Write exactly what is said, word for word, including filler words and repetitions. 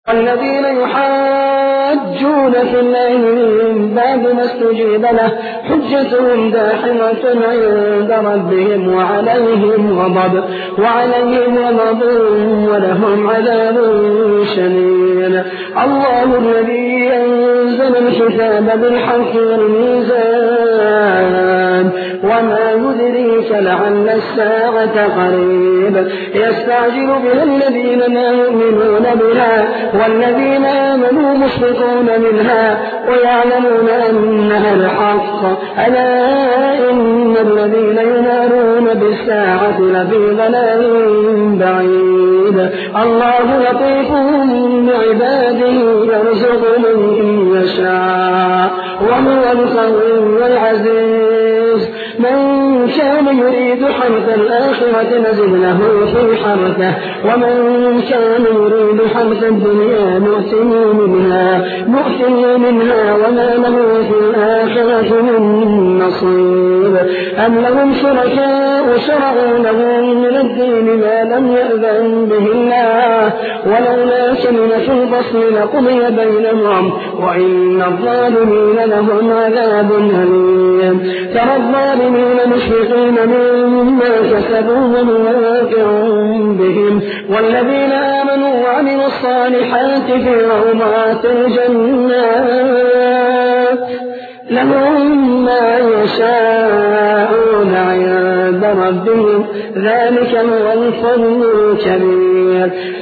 الذين يحاجون في الله من بعد ما استجيب له حجتهم داحضة عند ربهم وعليهم غضب وعليهم غضب ولهم عذاب شديد. الله الذي أنزل الكتاب بالحق والميزان وما يدريك لعل الساعة قريب. يستعجل بها الذين لا يؤمنون بها والذين آمنوا مشفقون منها ويعلمون أنها الحق. ألا إن الذين يمارون بالساعة لفي ضلال بعيد. الله لطيف بعباده يرزق من يشاء وهو القوي العزيز. من كان يريد حرث الآخرة نزد له في حرثه ومن كان يريد حرث الدنيا نؤته منها نؤته منها وما له في الآخرة من نصيب. أم لهم شركاء شرعوا لهم من الدين ما لم يأذن به الله ولولا كلمة الفصل لقضي بينهم وإن الظالمين لهم عذاب أليم. ترى الظالمين مشفقين مما كسبوا وهم واقعون بهم والذين آمنوا وعملوا الصالحات في روضات الجنات لهم ما يشاءون عند ربهم ذلك هو الفضل الكبير.